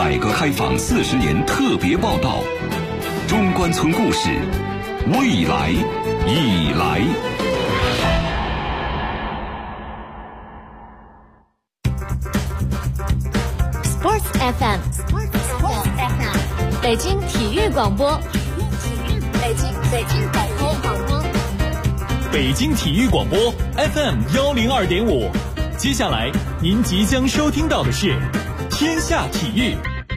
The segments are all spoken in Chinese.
改革开放40年特别报道，中关村故事，未来已来。 Sports FM， 北京体育广播， 北京体育广播 FM102.5。接下来您即将收听到的是天下体育。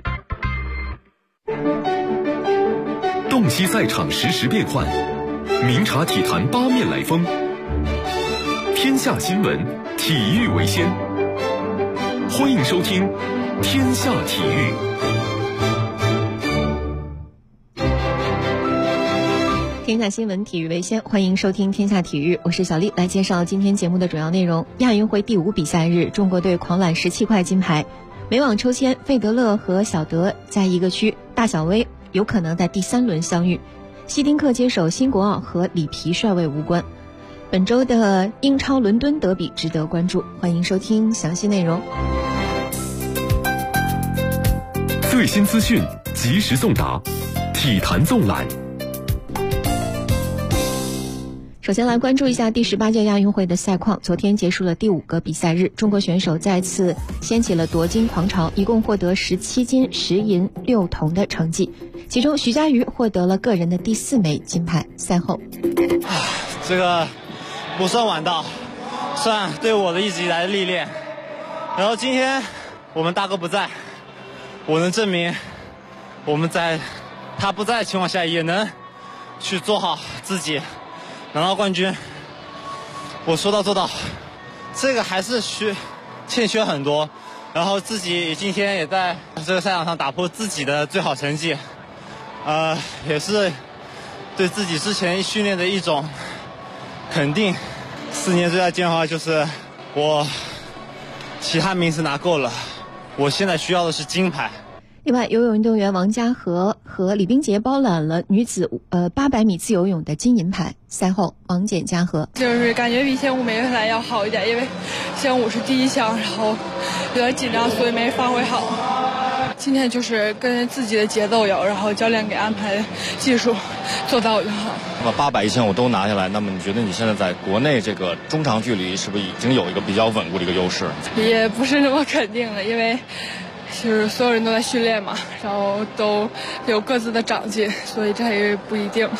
洞悉赛场实时变幻，明察体坛八面来风。天下新闻，体育为先。欢迎收听天下体育。 天下新闻，体育为先，欢迎收听天下体育，我是小丽，来介绍今天节目的主要内容。亚运会第5比赛日，中国队狂揽17块金牌。美网抽签，费德勒和小德在一个区，大小威有可能在第3轮相遇。希丁克接手新国奥和里皮帅位无关。本周的英超伦敦德比值得关注，欢迎收听详细内容。 最新资讯及时送达，体坛纵览。 首先来关注一下第18届亚运会的赛况。昨天结束了第5个比赛日，中国选手再次掀起了夺金狂潮，一共获得17金10银6铜的成绩，其中徐嘉余获得了个人的第4枚金牌。赛后， 这个不算晚到，算对我的一直以来的历练。然后今天我们大哥不在，我能证明我们在他不在的情况下也能去做好自己，拿到冠军。我说到做到，这个还是欠缺很多，然后自己今天也在这个赛场上打破自己的最好成绩，也是对自己之前训练的一种肯定。4年最大变化就是我其他名次拿够了，我现在需要的是金牌。 另外，游泳运动员王嘉禾和李冰洁包揽了女子800米自由泳的金银牌。赛后，王简嘉禾就是感觉比1500米来要好一点，因为1500是第1项，然后有点紧张，所以没发挥好。今天就是跟自己的节奏有，然后教练给安排的技术做到就好。 那么800、1500都拿下来，那么你觉得你现在在国内这个中长距离是不是已经有一个比较稳固的一个优势？ 也不是那么肯定的，因为就是所有人都在训练嘛，然后都有各自的长进，所以这也不一定。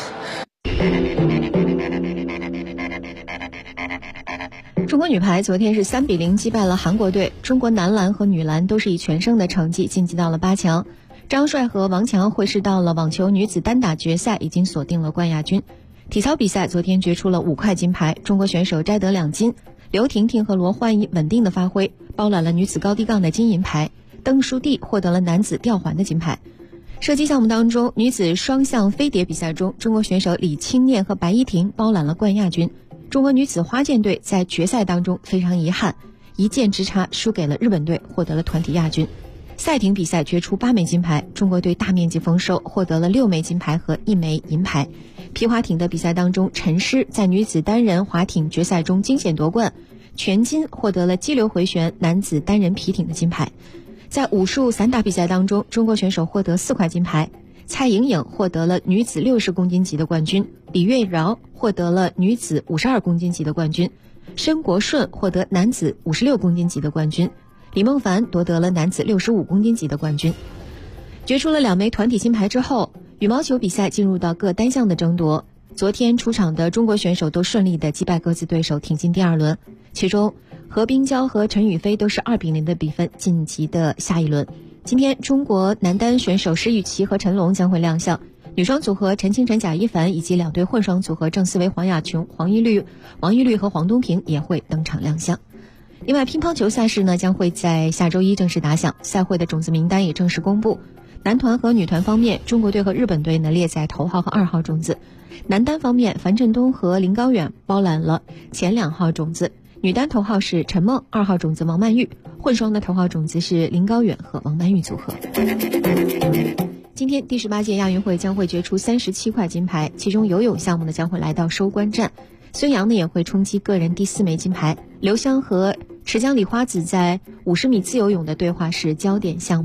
中国女排昨天是3比0击败了韩国队，中国男篮和女篮都是以全胜的成绩晋级到了8强。张帅和王强会师到了网球女子单打决赛，已经锁定了冠亚军。体操比赛昨天决出了5块金牌，中国选手摘得2金，刘婷婷和罗焕怡稳定的发挥，包揽了女子高低杠的金银牌，邓树棣获得了男子吊环的金牌。射击项目当中，女子双向飞碟比赛中，中国选手李青念和白依婷包揽了冠亚军。中国女子花剑队在决赛当中非常遗憾，1剑之差输给了日本队，获得了团体亚军。赛艇比赛决出8枚金牌，中国队大面积丰收，获得了6枚金牌和1枚银牌。皮划艇的比赛当中，陈诗在女子单人划艇决赛中惊险夺冠，全金获得了激流回旋男子单人皮艇的金牌。在武术散打比赛当中，中国选手获得4块金牌，蔡颖颖获得了女子60公斤级的冠军，李月饶获得了女子52公斤级的冠军，申国顺获得男子56公斤级的冠军，李梦凡夺得了男子65公斤级的冠军。决出了2枚团体金牌之后，羽毛球比赛进入到各单项的争夺。昨天出场的中国选手都顺利的击败各自对手，挺进第2轮。其中何冰娇和陈雨菲都是2比0的比分晋级的下一轮。今天中国男单选手施雨琦和陈龙将会亮相，女双组合陈清晨贾一凡以及2对混双组合郑思维黄雅琼王一律和黄东萍也会登场亮相。另外，乒乓球赛事呢将会在下周1正式打响，赛会的种子名单也正式公布。男团和女团方面，中国队和日本队呢列在头号和2号种子。男单方面，樊振东和林高远包揽了前2号种子，女单头号是陈梦，2号种子王曼玉，混双的头号种子是林高远和王曼玉组合。今天第18届亚运会将会决出37块金牌，其中游泳项目呢将会来到收官战，孙杨呢也会冲击个人第4枚金牌，刘湘和池江李花子在50米自由泳的对话是焦点项目。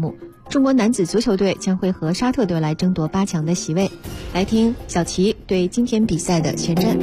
中国男子足球队将会和沙特队来争夺8强的席位。来听小齐对今天比赛的前瞻。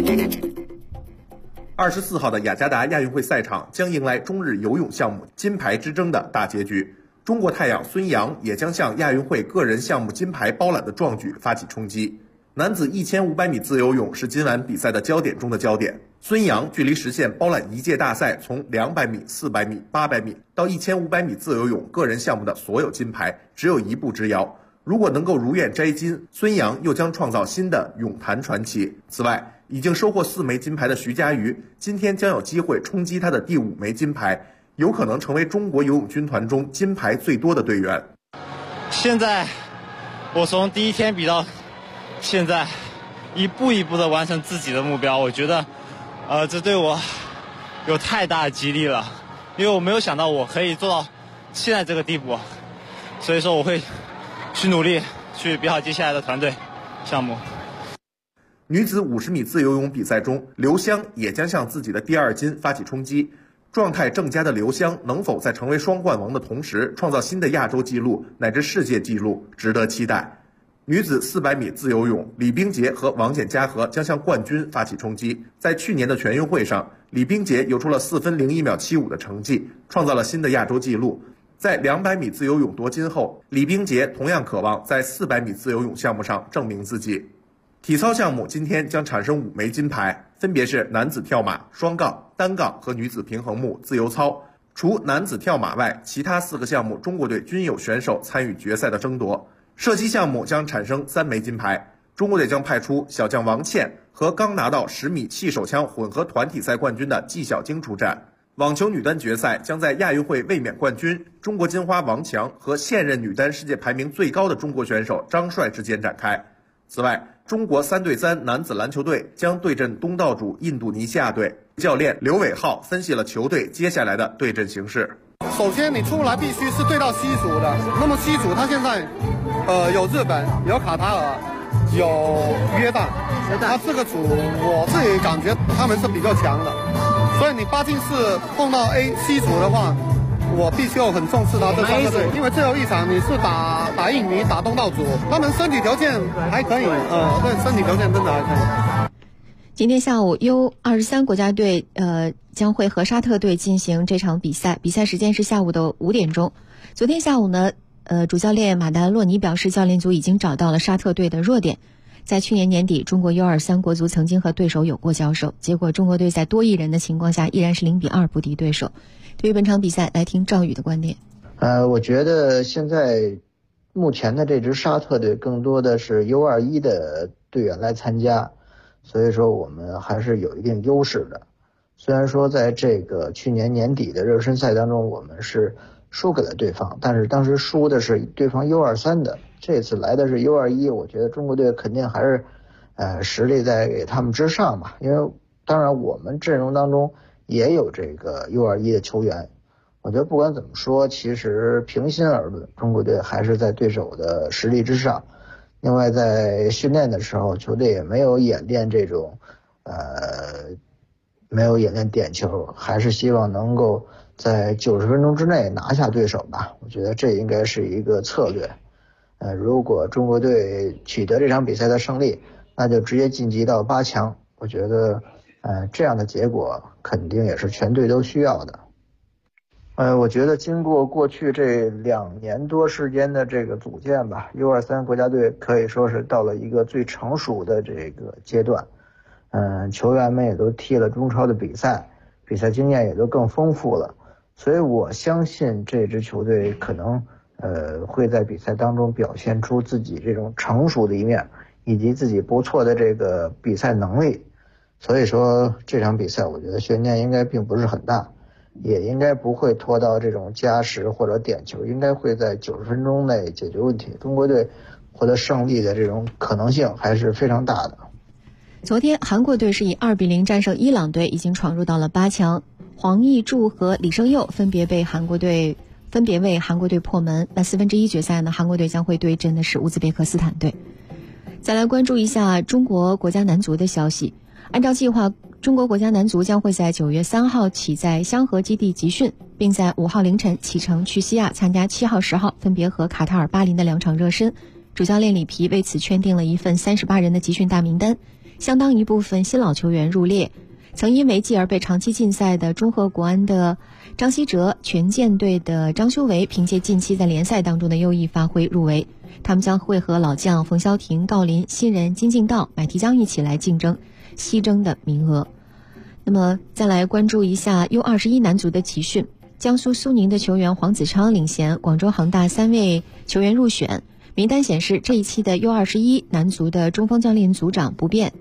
24号的雅加达亚运会赛场将迎来中日游泳项目金牌之争的大结局。中国太阳孙杨也将向亚运会个人项目金牌包揽的壮举发起冲击。男子1500米自由泳是今晚比赛的焦点中的焦点。孙杨距离实现包揽一届大赛从200米、400米、800米到1500米自由泳个人项目的所有金牌只有一步之遥。如果能够如愿摘金，孙杨又将创造新的泳坛传奇。此外，已经收获4枚金牌的徐嘉余今天将有机会冲击他的第5枚金牌，有可能成为中国游泳军团中金牌最多的队员。 现在我从第一天比到现在，一步一步的完成自己的目标，我觉得这对我有太大的激励了，因为我没有想到我可以做到现在这个地步，所以说我会去努力去比好接下来的团队项目。 女子50米自由泳比赛中，刘湘也将向自己的第2金发起冲击。状态正佳的刘湘能否在成为双冠王的同时创造新的亚洲纪录乃至世界纪录，值得期待。女子400米自由泳，李冰洁和王简嘉禾将向冠军发起冲击。在去年的全运会上，李冰洁游出了4分01秒75的成绩，创造了新的亚洲纪录。在200米自由泳夺金后，李冰洁同样渴望在400米自由泳项目上证明自己。体操项目今天将产生5枚金牌，分别是男子跳马、双杠、单杠和女子平衡木、自由操。除男子跳马外，其他4个项目中国队均有选手参与决赛的争夺。射击项目将产生3枚金牌，中国队将派出小将王倩和刚拿到10米气手枪混合团体赛冠军的纪晓晶出战。网球女单决赛将在亚运会卫冕冠军中国金花王强和现任女单世界排名最高的中国选手张帅之间展开。此外，中国3对3男子篮球队将对阵东道主印度尼西亚队。教练刘伟浩分析了球队接下来的对阵形势。 首先你出来必须是对到西组的，那么西组他现在有日本，有卡塔尔，有约旦，他这个组我自己感觉他们是比较强的，所以你8进4碰到 西组的话，我必须要很重视他这3个队，因为最后一场你是打印尼，打东道主，他们身体条件还可以，对，身体条件真的还可以。 今天下午 U23 国家队将会和沙特队进行这场比赛，比赛时间是下午的5点钟。昨天下午呢，主教练马达洛尼表示，教练组已经找到了沙特队的弱点。在去年年底，中国 U23 国足曾经和对手有过交手，结果中国队在多亿人的情况下依然是0比2不敌对手。对于本场比赛，来听赵宇的观点。 我觉得现在目前的这支沙特队更多的是 U21 的队员来参加，所以说我们还是有一定优势的。虽然说在这个去年年底的热身赛当中我们是输给了对方，但是当时输的是对方 U23 的，这次来的是 U21， 我觉得中国队肯定还是实力在给他们之上吧。因为当然我们阵容当中也有这个 U21 的球员，我觉得不管怎么说，其实平心而论，中国队还是在对手的实力之上。另外在训练的时候，球队也没有演练这种没有演练点球，还是希望能够在90分钟之内拿下对手吧。我觉得这应该是一个策略。如果中国队取得这场比赛的胜利，那就直接晋级到8强。我觉得这样的结果肯定也是全队都需要的。我觉得经过过去这2年多时间的这个组建吧， U23 国家队可以说是到了一个最成熟的这个阶段。球员们也都踢了中超的比赛经验也都更丰富了，所以我相信这支球队可能会在比赛当中表现出自己这种成熟的一面，以及自己不错的这个比赛能力。所以说这场比赛我觉得悬念应该并不是很大，也应该不会拖到这种加时或者点球，应该会在90分钟内解决问题。中国队获得胜利的这种可能性还是非常大的。 昨天韩国队是以2比0战胜伊朗队，已经闯入到了8强。黄义柱和李胜佑分别为韩国队破门。那1/4决赛呢，韩国队将会对阵的是乌兹别克斯坦队。再来关注一下中国国家男足的消息。 按照计划，中国国家男足将会在9月3号起在香河基地集训，并在5号凌晨启程去西亚参加7号、10号分别和卡塔尔、巴林的2场热身。主教练里皮为此圈定了一份38人的集训大名单，相当一部分新老球员入列。曾因违纪而被长期禁赛的中赫国安的张稀哲、权健队的张修为凭借近期在联赛当中的优异发挥入围。他们将会和老将冯潇霆、郜林、新人金敬道、买提江一起来竞争西征的名额。那么再来关注一下 U21 男足的集训，江苏苏宁的球员黄子昌领衔，广州恒大3位球员入选。名单显示，这一期的 U21 男足的中锋教练组长不变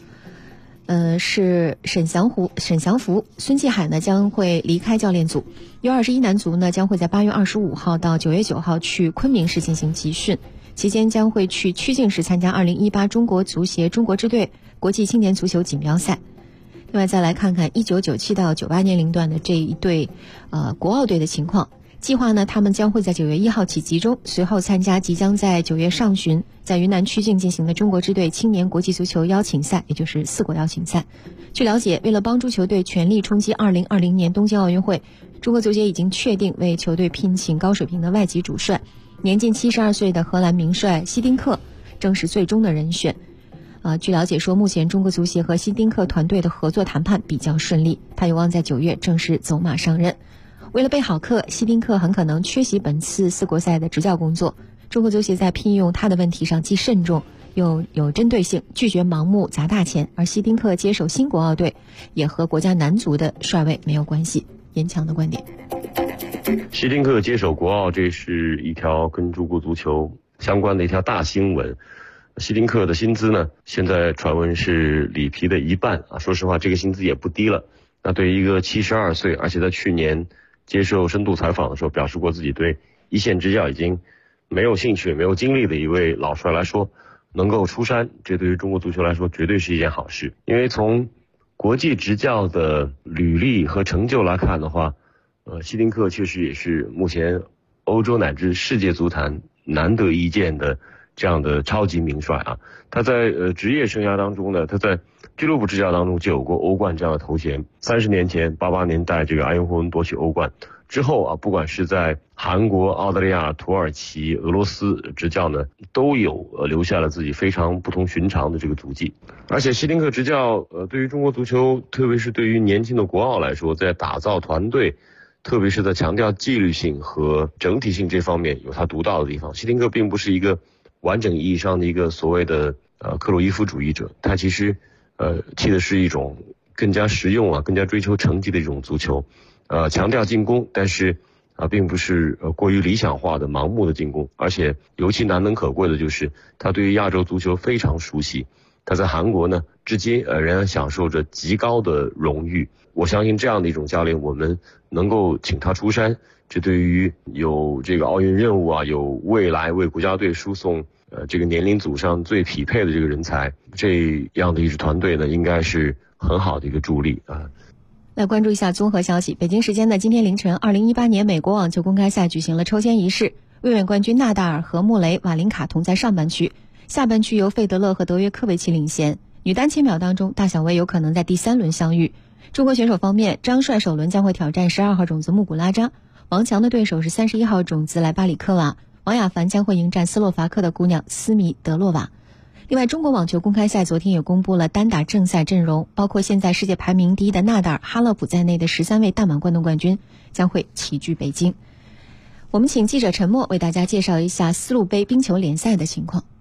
是沈祥福，孙继海呢将会离开教练组。U21 男足呢将会在8月25号到9月9号去昆明市进行集训，期间将会去曲靖市参加2018中国足协中国支队国际青年足球锦标赛。另外再来看看1997到98年龄段的这一队国奥队的情况。计划呢，他们将会在9月1号起集中，随后参加即将在9月上旬在云南曲靖进行的中国支队青年国际足球邀请赛，也就是4国邀请赛。据了解，为了帮助球队全力冲击2020年东京奥运会，中国足协已经确定为球队聘请高水平的外籍主帅，年近72岁的荷兰名帅希丁克正是最终的人选。据了解说，目前中国足协和希丁克团队的合作谈判比较顺利，他有望在9月正式走马上任。为了备好课，希丁克很可能缺席本次4国赛的执教工作。中国足协在聘用他的问题上既慎重又有针对性，拒绝盲目砸大钱，而希丁克接手新国奥队也和国家男足的帅位没有关系。严强的观点， 希丁克接手国奥，这是一条跟中国足球相关的一条大新闻。希丁克的薪资呢，现在传闻是里皮的1半说实话这个薪资也不低了。那对于一个72岁，而且在去年接受深度采访的时候表示过自己对一线执教已经没有兴趣没有精力的一位老帅来说，能够出山，这对于中国足球来说绝对是一件好事。因为从国际执教的履历和成就来看的话，希丁克确实也是目前欧洲乃至世界足坛难得一见的这样的超级名帅他在职业生涯当中呢，他在俱乐部执教当中就有过欧冠这样的头衔。30年前88年带这个埃因霍温夺取欧冠之后不管是在韩国、澳大利亚、土耳其、俄罗斯执教呢，都有留下了自己非常不同寻常的这个足迹。而且希丁克执教对于中国足球，特别是对于年轻的国奥来说，在打造团队，特别是在强调纪律性和整体性这方面有他独到的地方。希丁克并不是一个完整意义上的一个所谓的克鲁伊夫主义者，他其实踢的是一种更加实用更加追求成绩的一种足球，强调进攻，但是并不是过于理想化的盲目的进攻。而且尤其难能可贵的就是他对于亚洲足球非常熟悉，他在韩国呢至今仍然享受着极高的荣誉。我相信这样的一种教练，我们能够请他出山，这对于有这个奥运任务有未来为国家队输送这个年龄组上最匹配的这个人才，这样的一支团队呢，应该是很好的一个助力来关注一下综合消息。北京时间的今天凌晨，2018年美国网球公开赛举行了抽签仪式，卫冕冠军纳达尔和穆雷、瓦林卡同在上半区，下半区由费德勒和德约科维奇领衔。女单千秒当中，大小威有可能在第3轮相遇。中国选手方面，张帅首轮将会挑战12号种子穆古拉扎，王强的对手是31号种子莱巴里科娃，王雅凡将会迎战斯洛伐克的姑娘斯米德洛娃。另外，中国网球公开赛昨天也公布了单打正赛阵容，包括现在世界排名第1的纳达尔、哈勒普在内的13位大满贯的冠军将会齐聚北京。我们请记者陈默为大家介绍一下丝路杯冰球联赛的情况。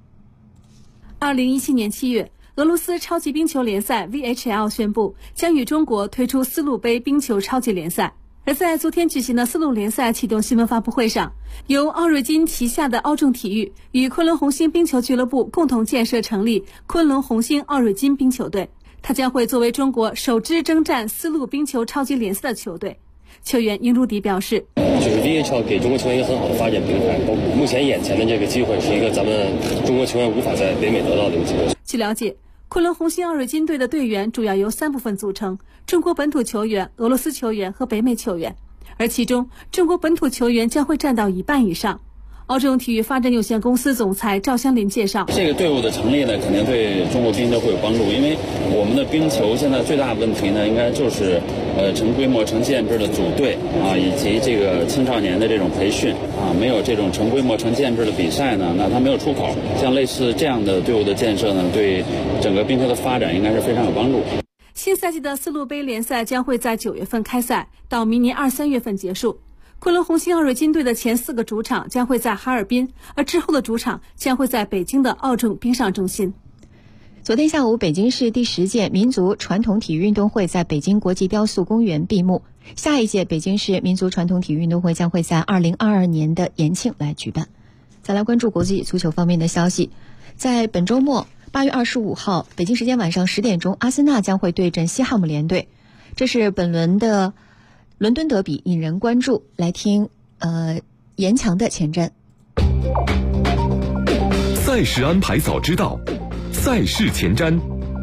2017年7月，俄罗斯超级冰球联赛 VHL 宣布将与中国推出丝路杯冰球超级联赛。而在昨天举行的丝路联赛启动新闻发布会上，由奥瑞金旗下的奥众体育与昆仑红星冰球俱乐部共同建设成立昆仑红星奥瑞金冰球队，它将会作为中国首支征战丝路冰球超级联赛的球队。球员英鲁迪表示， 就是 VHL 给中国球员一个很好的发展平台，目前眼前的这个机会是一个咱们中国球员无法在北美得到的一个机会。 据了解，昆仑红星奥瑞金队的队员主要由3部分组成：中国本土球员、俄罗斯球员和北美球员，而其中中国本土球员将会占到1半以上。 奥众体育发展有限公司总裁赵香林介绍， 这个队伍的成立呢，肯定对中国冰球会有帮助，因为我们的冰球现在最大的问题呢，应该就是成规模、成建制的组队啊，以及这个青少年的这种培训啊，没有这种成规模、成建制的比赛呢，那它没有出口。像类似这样的队伍的建设呢，对整个冰球的发展应该是非常有帮助。 新赛季的丝路杯联赛将会在9月份开赛，到明年2、3月份结束。昆仑红星二瑞金队的前4个主场将会在哈尔滨，而之后的主场将会在北京的奥众冰上中心。 昨天下午，北京市第10届民族传统体育运动会在北京国际雕塑公园闭幕。下一届北京市民族传统体育运动会将会在2022年的延庆来举办。再来关注国际足球方面的消息，在本周末8月25号，北京时间晚上10点钟，阿森纳将会对阵西汉姆联队，这是本轮的伦敦德比，引人关注。来听严强的前瞻。 赛事安排早知道，赛事前瞻。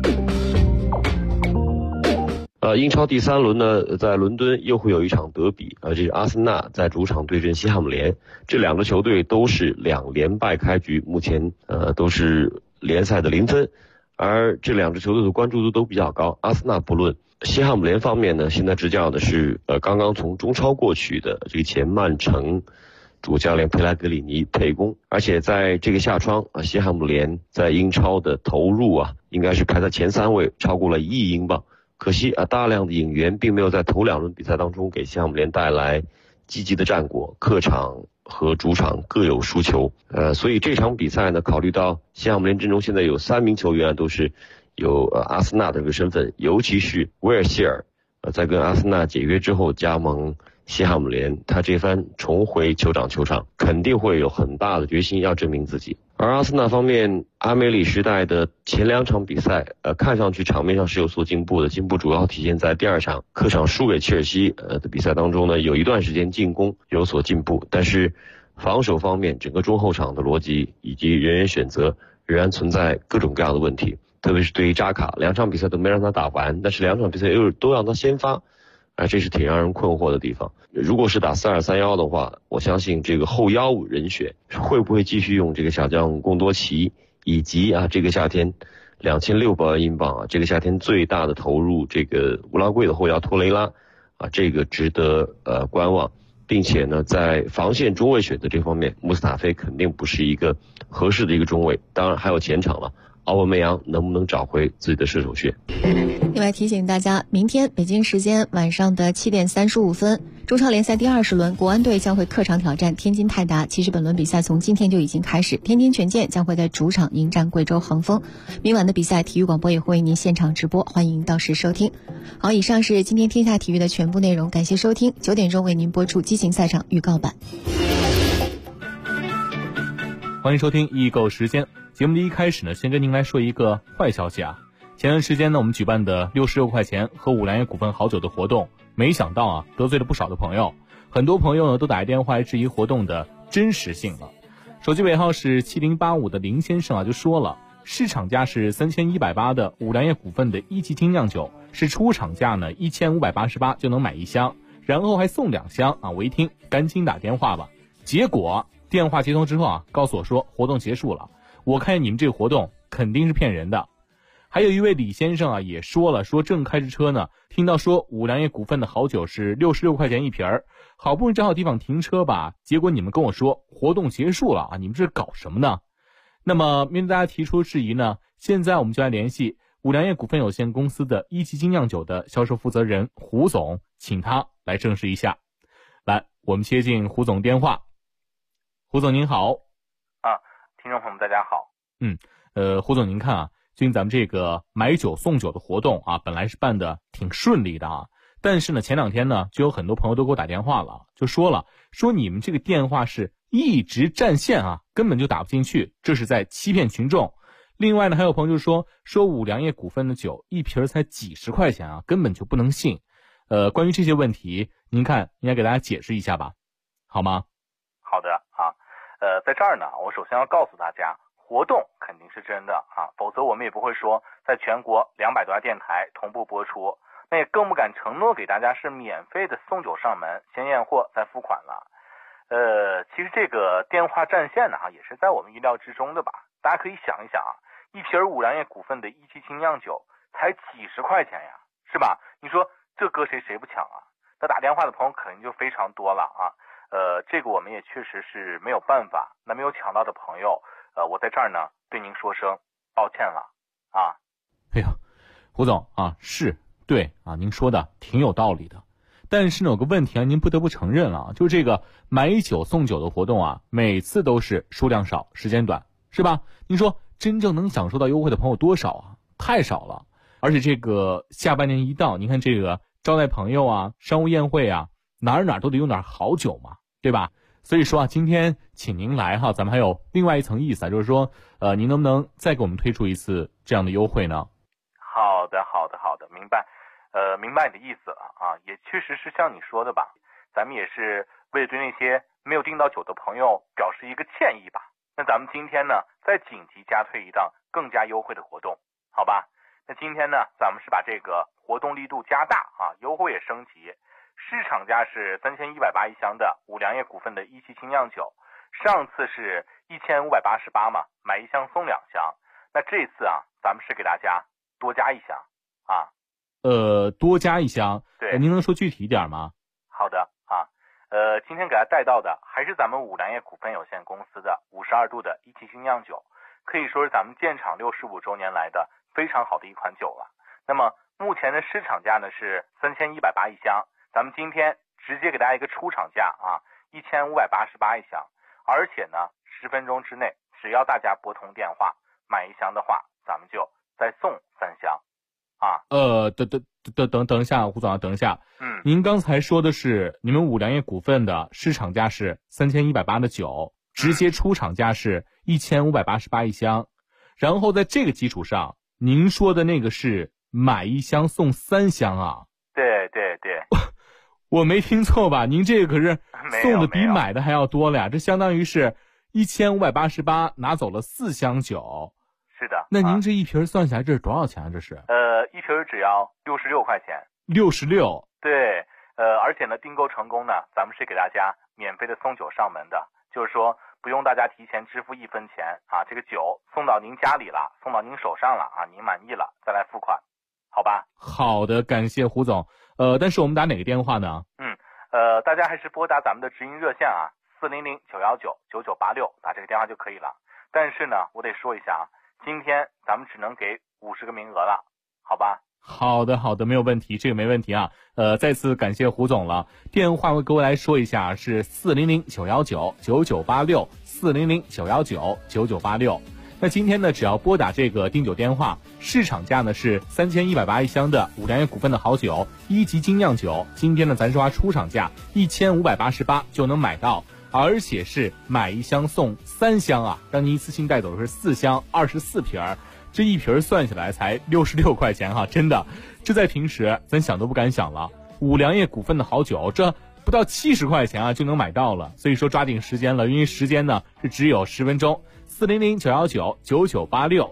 英超第3轮呢，在伦敦又会有一场德比，这是阿森纳在主场对阵西汉姆联。这2个球队都是2连败开局，目前都是联赛的0分，而这2支球队的关注度都比较高。阿森纳不论，西汉姆联方面呢，现在执教的是刚刚从中超过去的这个前曼城主教练佩莱格里尼沛公，而且在这个夏窗西汉姆联在英超的投入应该是排在前3位，超过了1亿英镑。可惜大量的引援并没有在头2轮比赛当中给西汉姆联带来积极的战果，客场和主场各有输球。所以这场比赛呢，考虑到西汉姆联阵中现在有3名球员都是有阿森纳的这个身份，尤其是威尔希尔在跟阿森纳解约之后加盟西汉姆联，他这番重回酋长球场肯定会有很大的决心要证明自己。而阿森纳方面，阿梅里时代的前2场比赛看上去场面上是有所进步的，进步主要体现在第2场客场输给切尔西的比赛当中呢，有一段时间进攻有所进步，但是防守方面整个中后场的逻辑以及人员选择仍然存在各种各样的问题，特别是对于扎卡，2场比赛都没让他打完，但是2场比赛又都让他先发，这是挺让人困惑的地方。如果是打4-2-3-1的话，我相信这个后腰人选会不会继续用这个小将贡多齐，以及这个夏天2600万英镑这个夏天最大的投入这个乌拉圭的后腰托雷拉这个值得观望。并且呢，在防线中卫选择这方面，穆斯塔菲肯定不是一个合适的一个中卫，当然还有前场了。奥文梅扬能不能找回自己的射手穴？ 另外提醒大家，明天北京时间晚上的7点35分，中超联赛第20轮，国安队将会客场挑战天津泰达。其实本轮比赛从今天就已经开始，天津权健将会在主场迎战贵州恒丰。明晚的比赛，体育广播也会为您现场直播，欢迎到时收听。好，以上是今天天下体育的全部内容，感谢收听。9点钟为您播出激情赛场预告版。 欢迎收听易购时间。节目的一开始呢，先跟您来说一个坏消息前段时间呢，我们举办的66块钱喝五粮液股份好酒的活动，没想到得罪了不少的朋友。很多朋友呢都打电话来质疑活动的真实性了。手机尾号是7085的林先生就说了，市场价是3180的五粮液股份的1级精酿酒，是出厂价呢1588就能买1箱，然后还送2箱我一听赶紧打电话吧。结果电话接通之后告诉我说活动结束了。我看见你们这个活动肯定是骗人的。还有一位李先生也说了，说正开着车呢，听到说五粮液股份的好酒是66块钱一瓶，好不容易找好地方停车吧，结果你们跟我说活动结束了你们这是搞什么呢？那么面对大家提出质疑呢，现在我们就来联系五粮液股份有限公司的1级精酿酒的销售负责人胡总，请他来证实一下。来，我们接进胡总电话。胡总您好。 听众朋友们大家好。 胡总您看最近咱们这个买酒送酒的活动本来是办的挺顺利的但是呢前2天呢就有很多朋友都给我打电话了，就说你们这个电话是一直占线根本就打不进去，这是在欺骗群众。另外呢还有朋友就说五粮液股份的酒一瓶才几十块钱根本就不能信。关于这些问题您看应该给大家解释一下吧，好吗？ 好的在这儿呢，我首先要告诉大家，活动肯定是真的否则我们也不会说在全国200多家电台同步播出，那也更不敢承诺给大家是免费的送酒上门，先验货再付款了。 其实这个电话占线呢，也是在我们意料之中的吧。大家可以想一想啊，一瓶五粮液股份的一汽精酿酒才几十块钱呀，是吧？你说这搁谁不抢啊？那打电话的朋友肯定就非常多了啊。这个我们也确实是没有办法。那没有抢到的朋友，我在这儿呢对您说声抱歉了啊。 哎呀，胡总啊，是对啊，您说的挺有道理的。但是呢，有个问题啊，您不得不承认了，就是这个买酒送酒的活动啊，每次都是数量少，时间短，是吧？您说真正能享受到优惠的朋友多少啊？太少了。而且这个下半年一到，您看这个招待朋友啊、商务宴会啊，哪儿都得用点好酒嘛，对吧？所以说啊，今天请您来哈，咱们还有另外一层意思啊，就是说，您能不能再给我们推出一次这样的优惠呢？ 好的，明白。明白你的意思了啊，也确实是像你说的吧，咱们也是为了对那些没有订到酒的朋友表示一个歉意吧。那咱们今天呢，再紧急加推一档更加优惠的活动，好吧？那今天呢，咱们是把这个活动力度加大啊，优惠也升级。市场价是3180一箱的五粮液股份的一汽精酿酒，上次是1588嘛，买一箱送2箱。那这次啊，咱们是给大家多加一箱啊。 多加一箱， 对， 您能说具体一点吗？ 好的啊，今天给大家带到的还是咱们五粮液股份有限公司的52度的一汽精酿酒，可以说是咱们建厂65周年来的非常好的一款酒了。那么目前的市场价呢是3180一箱，咱们今天直接给大家一个出厂价啊，1588一箱，而且呢10分钟之内，只要大家拨通电话买一箱的话，咱们就再送3箱。啊， 等一下，胡总啊，等一下。您刚才说的是你们五粮液股份的市场价是3180的酒，直接出厂价是1588一箱，然后在这个基础上，您说的那个是买一箱送3箱啊？ 对， 我没听错吧？您这个可是送的比买的还要多了呀，这相当于是1588拿走了4箱酒。 是的， 那您这一瓶算下来这是多少钱啊？这是一瓶只要66块钱。 66？ 对，而且呢，订购成功呢，咱们是给大家免费的送酒上门的，就是说不用大家提前支付1分钱啊，这个酒送到您家里了，送到您手上了啊，您满意了再来付款，好吧？ 好的，感谢胡总。但是我们打哪个电话呢？ 大家还是拨打咱们的直营热线啊，400-919-9986，打这个电话就可以了。但是呢，我得说一下啊。今天咱们只能给50个名额了，好吧？ 好的，没有问题，这个没问题啊。再次感谢胡总了。电话我给我来说一下，是400-919-9986 400-919-9986。那今天呢，只要拨打这个订酒电话，市场价呢是3180一箱的五粮液股份的好酒1级精酿酒，今天呢咱说话出厂价1588就能买到。而且是买一箱送3箱啊，让您一次性带走的是4箱24瓶，这一瓶算下来才66块钱哈，真的，这在平时咱想都不敢想了。五粮液股份的好酒，这不到70块钱啊就能买到了，所以说抓紧时间了，因为时间呢是只有10分钟。400-919-9986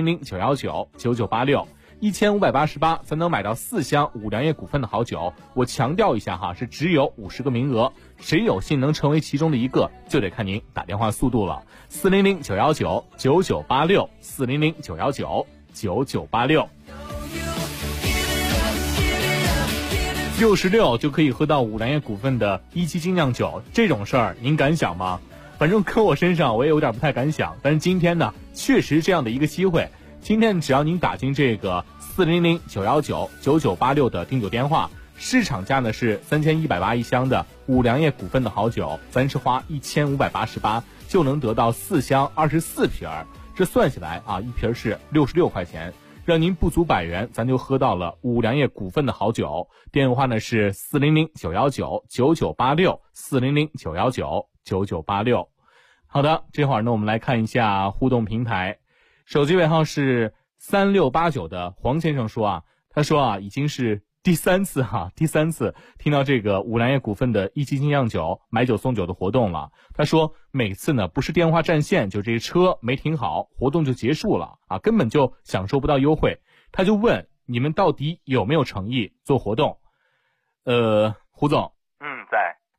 400-919-9986。1588才能买到4箱五粮液股份的好酒，我强调一下哈，是只有50个名额，谁有幸能成为其中的一个，就得看您打电话速度了。400-919-9986 400-919-9986。66就可以喝到五粮液股份的一汽精酿酒，这种事儿您敢想吗？反正搁我身上我也有点不太敢想，但是今天呢，确实这样的一个机会。今天只要您打进这个400-919-9986的订酒电话，市场价呢是3180一箱的五粮液股份的好酒，咱是花1588就能得到4箱24瓶，这算下来啊，一瓶是66块钱，让您不足100元，咱就喝到了五粮液股份的好酒。电话呢是400-919-9986 400-919-9986。好的，这会儿呢我们来看一下互动平台。手机尾号是3689的黄先生说啊，他说啊，已经是第三次听到这个五粮液股份的一汽精酿酒买酒送酒的活动了。他说每次呢不是电话占线，就这车没停好，活动就结束了啊，根本就享受不到优惠。他就问你们到底有没有诚意做活动？胡总， 在。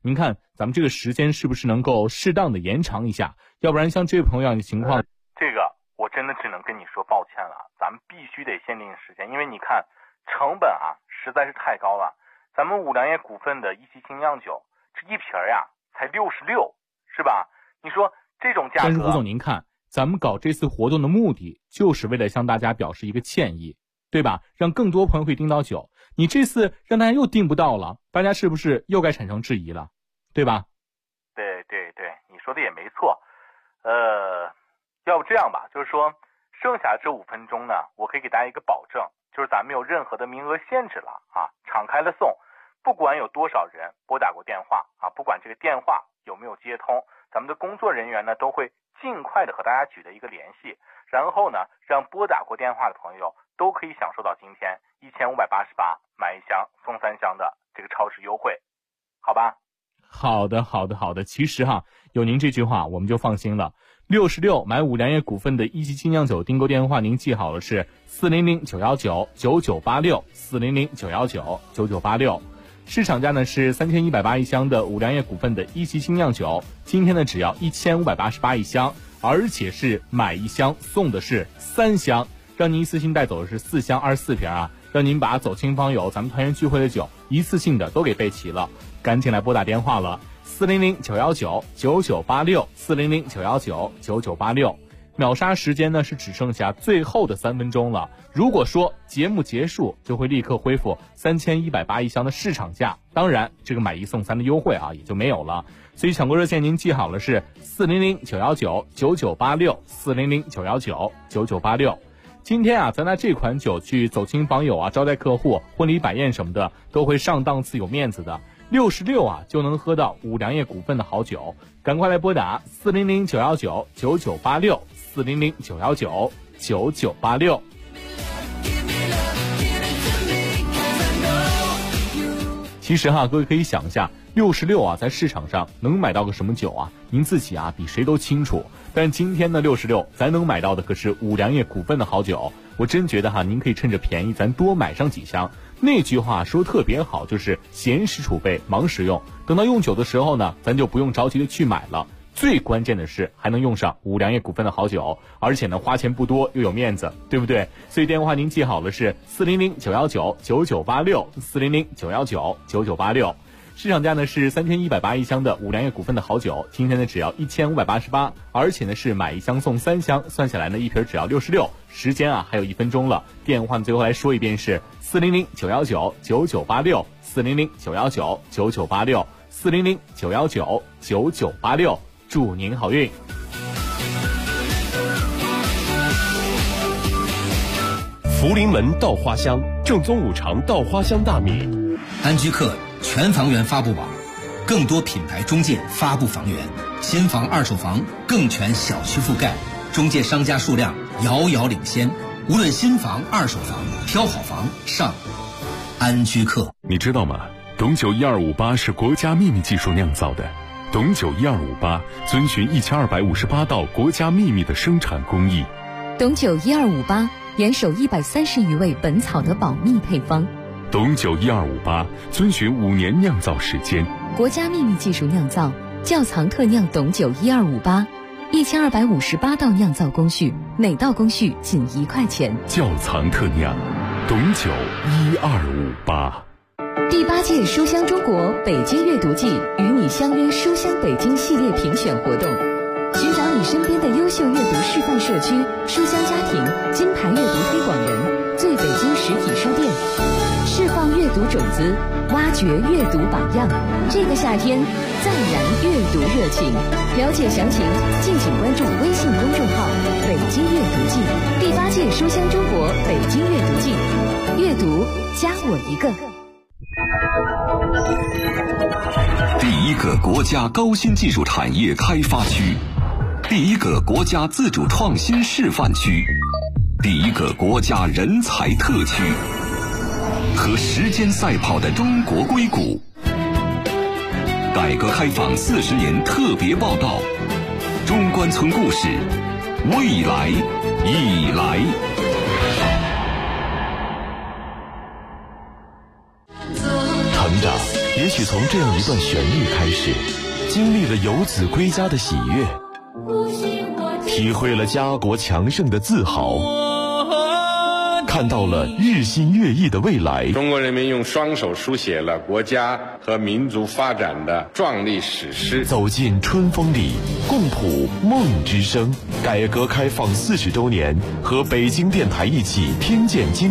您看咱们这个时间是不是能够适当的延长一下？要不然像这位朋友样的情况， 这个我真的只能跟你说抱歉了，咱们必须得限定时间，因为你看成本啊实在是太高了。咱们五粮液股份的一期精酿酒，这一瓶呀才66，是吧？你说这种价格。 但是胡总，您看，咱们搞这次活动的目的就是为了向大家表示一个歉意，对吧？让更多朋友会订到酒。你这次让大家又订不到了，大家是不是又该产生质疑了，对吧？ 对，你说的也没错。要不这样吧，就是说剩下这5分钟呢，我可以给大家一个保证，就是咱没有任何的名额限制了啊，敞开了送，不管有多少人拨打过电话啊，不管这个电话有没有接通，咱们的工作人员呢都会尽快的和大家取得一个联系，然后呢，让拨打过电话的朋友都可以享受到今天1588买1箱送3箱的这个超值优惠，好吧？ 好的。其实有您这句话我们就放心了。66买五粮液股份的一级精酿酒订购电话您记好了，是400-919-9986 400-919-9986。市场价呢是3180一箱的五粮液股份的一级精酿酒，今天呢只要1588一箱，而且是买1箱送的是3箱，让您一次性带走的是4箱24瓶啊，让您把走亲访友咱们团圆聚会的酒一次性的都给备齐了。赶紧来拨打电话了，400-919-9986 400-919-9986。秒杀时间呢是只剩下最后的3分钟了，如果说节目结束就会立刻恢复3180一箱的市场价，当然这个买1送3的优惠也就没有了。所以抢购热线您记好了，是400-919-9986 400-919-9986。今天咱拿这款酒去走亲访友招待客户、婚礼摆宴什么的都会上档次有面子的。66就能喝到五粮液股份的好酒，赶快来拨打400-919-9986 400-919-9986。其实各位可以想一下，66在市场上能买到个什么酒啊？您自己比谁都清楚。但今天的66咱能买到的可是五粮液股份的好酒，我真觉得您可以趁着便宜咱多买上几箱。那句话说特别好，就是闲时储备，忙时用。等到用酒的时候呢，咱就不用着急的去买了。最关键的是还能用上五粮液股份的好酒，而且呢花钱不多又有面子，对不对？所以电话您记好了，是400-919-9986 400-919-9986。市场价呢是3180一箱的五粮液股份的好酒，今天呢只要1588，而且呢是买1箱送3箱，算下来呢一瓶只要66。时间还有1分钟了，电话最后来说一遍是400-919-9986 400-919-9986 400-919-9986。祝您好运。 福临门稻花香，正宗五常稻花香大米。 安居客全房源发布网，更多品牌中介发布房源，新房二手房更全小区覆盖，中介商家数量遥遥领先。无论新房二手房，挑好房上安居客。 你知道吗？董酒1258是国家秘密技术酿造的。董酒1258遵循1258道国家秘密的生产工艺。 董酒1258严守130余味本草的保密配方。 董酒1258遵循5年酿造时间， 国家秘密技术酿造，窖藏特酿董酒1258，1258道酿造工序，每道工序仅1块钱。 窖藏特酿，董酒1258。 第8届书香中国北京阅读季与你相约书香北京系列评选活动，寻找你身边的优秀阅读示范社区、书香家庭、金牌阅读推广人，最北京实体书店，释放阅读种子，挖掘阅读榜样。这个夏天再燃阅读热情。了解详情，敬请关注微信公众号“北京阅读季”。第8届书香中国北京阅读季，阅读加我一个。 第1个国家高新技术产业开发区，第1个国家自主创新示范区，第1个国家人才特区，和时间赛跑的中国硅谷。改革开放40年特别报道，中关村故事，未来已来。 成长也许许从这样一段旋律开始，经历了游子归家的喜悦，体会了家国强盛的自豪，看到了日新月异的未来。 中国人民用双手书写了国家和民族发展的壮丽史诗。 走进春风里，共谱梦之声。改革开放40周年，和北京电台一起听见经